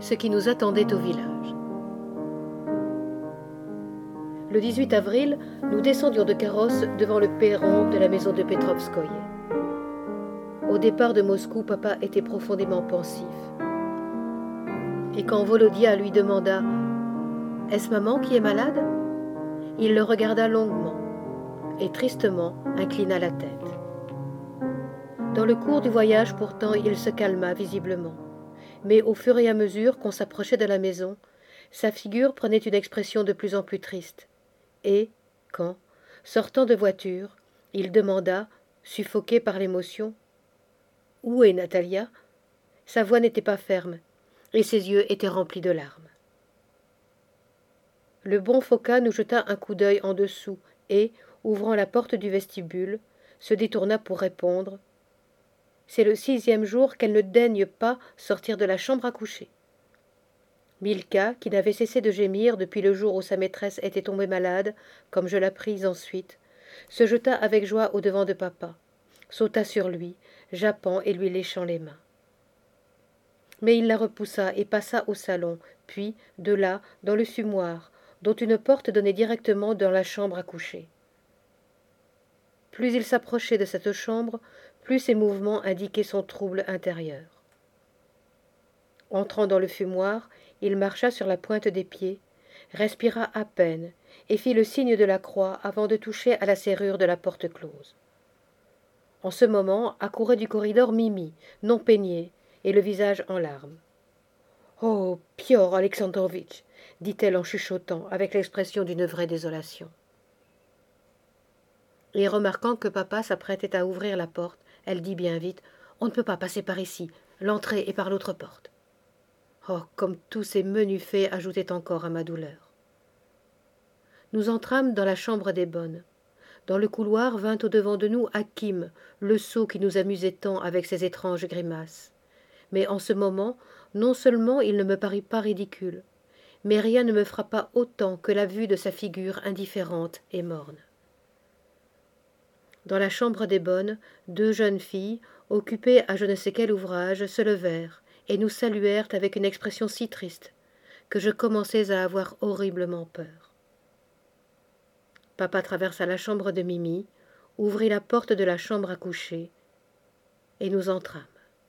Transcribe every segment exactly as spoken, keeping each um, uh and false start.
ce qui nous attendait au village. Le dix-huit avril, nous descendions de carrosse devant le perron de la maison de Petrovskoye. Au départ de Moscou, papa était profondément pensif. Et quand Volodia lui demanda « Est-ce maman qui est malade ?» il le regarda longuement et tristement inclina la tête. Dans le cours du voyage, pourtant, il se calma visiblement. Mais au fur et à mesure qu'on s'approchait de la maison, sa figure prenait une expression de plus en plus triste. Et, quand, sortant de voiture, il demanda, suffoqué par l'émotion, « Où est Natalia ?» Sa voix n'était pas ferme, et ses yeux étaient remplis de larmes. Le bon Foka nous jeta un coup d'œil en dessous et, ouvrant la porte du vestibule, se détourna pour répondre « C'est le sixième jour qu'elle ne daigne pas sortir de la chambre à coucher. » Milka, qui n'avait cessé de gémir depuis le jour où sa maîtresse était tombée malade, comme je l'appris ensuite, se jeta avec joie au-devant de papa, sauta sur lui, jappant et lui léchant les mains. Mais il la repoussa et passa au salon, puis, de là, dans le fumoir, dont une porte donnait directement dans la chambre à coucher. Plus il s'approchait de cette chambre, plus ses mouvements indiquaient son trouble intérieur. Entrant dans le fumoir, il marcha sur la pointe des pieds, respira à peine et fit le signe de la croix avant de toucher à la serrure de la porte close. En ce moment accourait du corridor Mimi, non peignée, et le visage en larmes. « Oh, Piotr Alexandrovitch !» dit-elle en chuchotant, avec l'expression d'une vraie désolation. Et remarquant que papa s'apprêtait à ouvrir la porte, elle dit bien vite « On ne peut pas passer par ici, l'entrée est par l'autre porte. » Oh, comme tous ces menus faits ajoutaient encore à ma douleur. Nous entrâmes dans la chambre des bonnes. Dans le couloir vint au-devant de nous Hakim, le sot qui nous amusait tant avec ses étranges grimaces. Mais en ce moment, non seulement il ne me parut pas ridicule, mais rien ne me frappa autant que la vue de sa figure indifférente et morne. Dans la chambre des bonnes, deux jeunes filles, occupées à je ne sais quel ouvrage, se levèrent et nous saluèrent avec une expression si triste que je commençais à avoir horriblement peur. Papa traversa la chambre de Mimi, ouvrit la porte de la chambre à coucher, et nous entrâmes.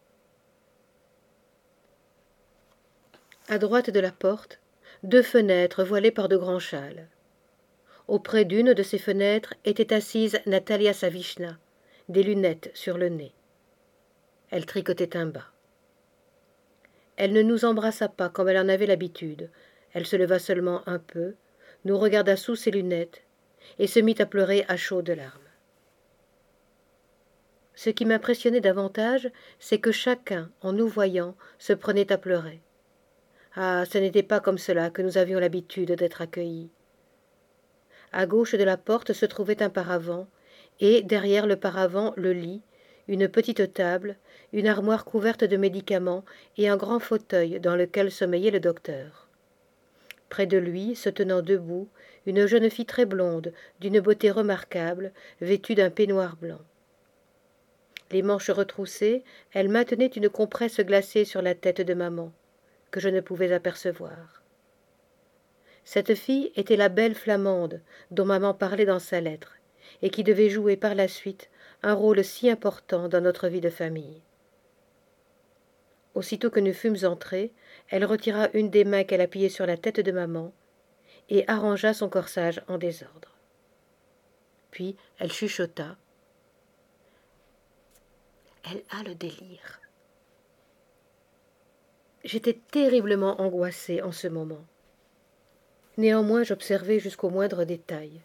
À droite de la porte, deux fenêtres voilées par de grands châles. Auprès d'une de ces fenêtres était assise Natalia Savishna, des lunettes sur le nez. Elle tricotait un bas. Elle ne nous embrassa pas comme elle en avait l'habitude. Elle se leva seulement un peu, nous regarda sous ses lunettes et se mit à pleurer à chaudes larmes. Ce qui m'impressionnait davantage, c'est que chacun, en nous voyant, se prenait à pleurer. Ah, ce n'était pas comme cela que nous avions l'habitude d'être accueillis. À gauche de la porte se trouvait un paravent, et, derrière le paravent, le lit, une petite table, une armoire couverte de médicaments et un grand fauteuil dans lequel sommeillait le docteur. Près de lui, se tenant debout, une jeune fille très blonde, d'une beauté remarquable, vêtue d'un peignoir blanc. Les manches retroussées, elle maintenait une compresse glacée sur la tête de maman, que je ne pouvais apercevoir. Cette fille était la belle Flamande dont maman parlait dans sa lettre, et qui devait jouer par la suite un rôle si important dans notre vie de famille. Aussitôt que nous fûmes entrés, elle retira une des mains qu'elle appuyait sur la tête de maman et arrangea son corsage en désordre. Puis elle chuchota. « Elle a le délire. » J'étais terriblement angoissée en ce moment. Néanmoins, j'observais jusqu'au moindre détail.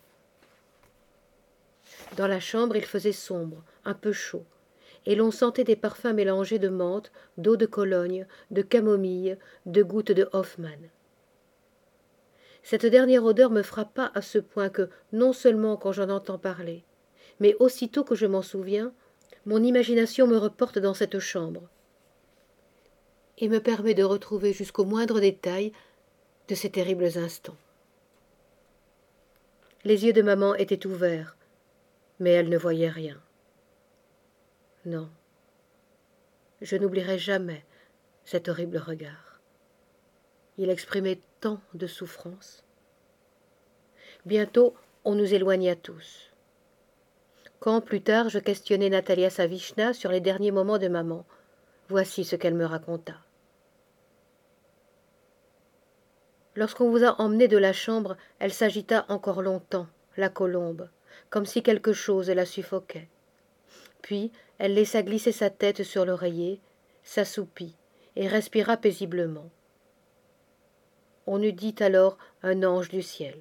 Dans la chambre, il faisait sombre, un peu chaud, et l'on sentait des parfums mélangés de menthe, d'eau de Cologne, de camomille, de gouttes de Hoffmann. Cette dernière odeur me frappa à ce point que, non seulement quand j'en entends parler, mais aussitôt que je m'en souviens, mon imagination me reporte dans cette chambre et me permet de retrouver jusqu'au moindre détail de ces terribles instants. Les yeux de maman étaient ouverts, mais elle ne voyait rien. Non, je n'oublierai jamais cet horrible regard. Il exprimait tant de souffrance. Bientôt, on nous éloigna tous. Quand, plus tard, je questionnai Natalia Savishna sur les derniers moments de maman, voici ce qu'elle me raconta. Lorsqu'on vous a emmené de la chambre, elle s'agita encore longtemps, la colombe, comme si quelque chose la suffoquait. Puis, elle laissa glisser sa tête sur l'oreiller, s'assoupit et respira paisiblement. On eût dit alors un ange du ciel.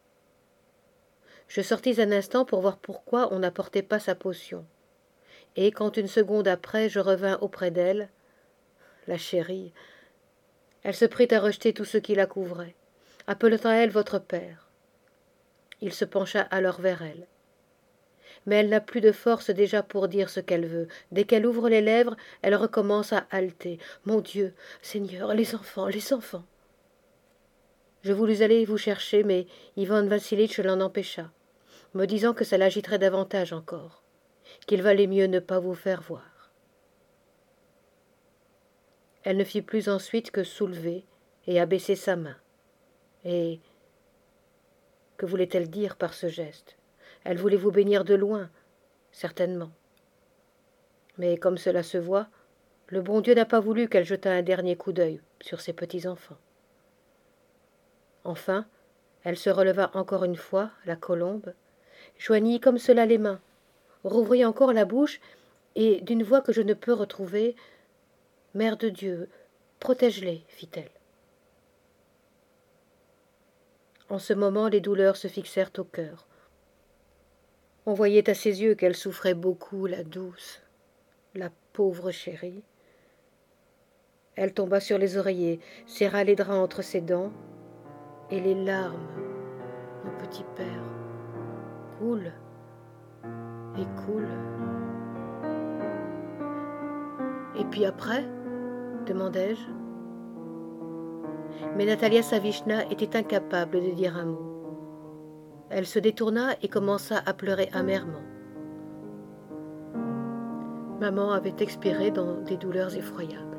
Je sortis un instant pour voir pourquoi on n'apportait pas sa potion. Et quand une seconde après je revins auprès d'elle, la chérie, elle se prit à rejeter tout ce qui la couvrait, appelant à elle votre père. Il se pencha alors vers elle. Mais elle n'a plus de force déjà pour dire ce qu'elle veut. Dès qu'elle ouvre les lèvres, elle recommence à halter. Mon Dieu, Seigneur, les enfants, les enfants. Je voulus aller vous chercher, mais Ivan Vassilitch l'en empêcha, me disant que ça l'agiterait davantage encore, qu'il valait mieux ne pas vous faire voir. Elle ne fit plus ensuite que soulever et abaisser sa main. Et que voulait-elle dire par ce geste? Elle voulait vous bénir de loin, certainement. Mais comme cela se voit, le bon Dieu n'a pas voulu qu'elle jetât un dernier coup d'œil sur ses petits-enfants. Enfin, elle se releva encore une fois, la colombe, joignit comme cela les mains, rouvrit encore la bouche, et d'une voix que je ne peux retrouver, « Mère de Dieu, protège-les, fit-elle. En ce moment, les douleurs se fixèrent au cœur. On voyait à ses yeux qu'elle souffrait beaucoup, la douce, la pauvre chérie. Elle tomba sur les oreillers, serra les draps entre ses dents, et les larmes, mon petit père, coulent et coulent. Et puis après, demandai-je. Mais Natalia Savishna était incapable de dire un mot. Elle se détourna et commença à pleurer amèrement. Maman avait expiré dans des douleurs effroyables.